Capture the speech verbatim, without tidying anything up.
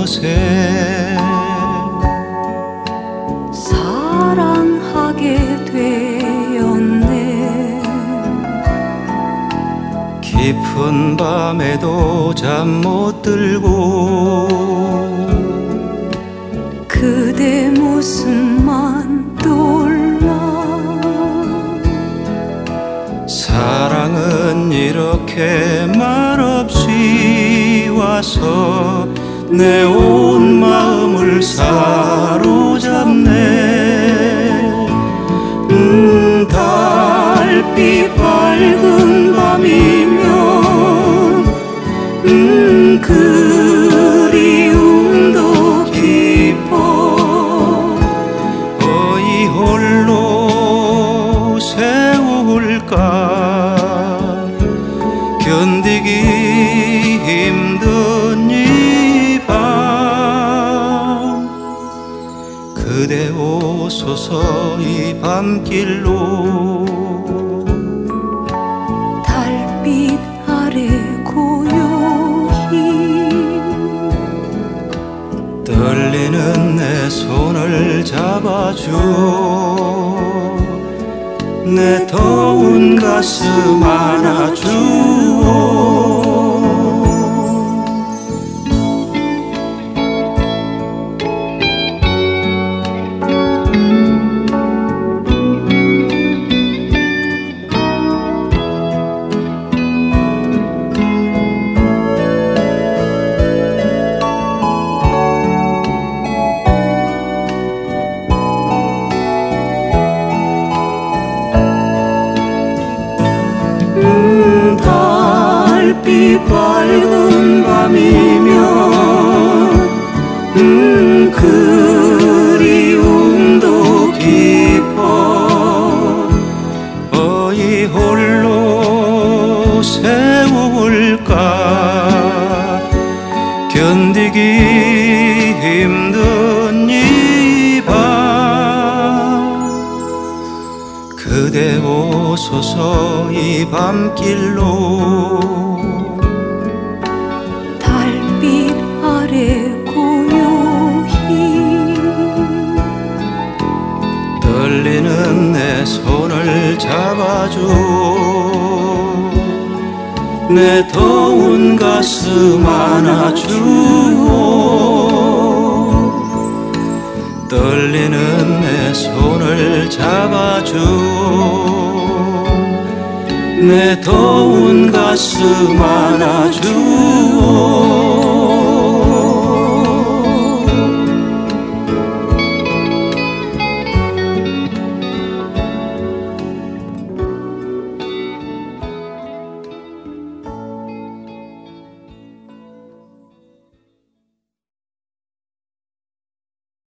곳에 사랑하게 되었네. 깊은 밤에도 잠 못 들고 그대 모습만 떠올라. 사랑은 이렇게 말없이 와서 내 온 마음을 사로잡네. 음, 달빛 밝은 밤이면 음, 그리움도 깊어. 어이 홀로 세울까 견디기 힘든 이 밤. 그대 오소서 이 밤길로. 달빛 아래 고요히 떨리는 내 손을 잡아줘. 내 더운 가슴 안아주오. 달빛 밝은 밤이면 음, 그리움도 깊어. 어이 홀로 세울까 견디기 힘든 이 밤. 그대 오소서 이 밤길로. 달빛 아래 고요히 떨리는 내 손을 잡아줘. 내 더운 가슴 안아주오. 떨리는 내 손을 잡아줘. 내 더운 가슴 안아주오.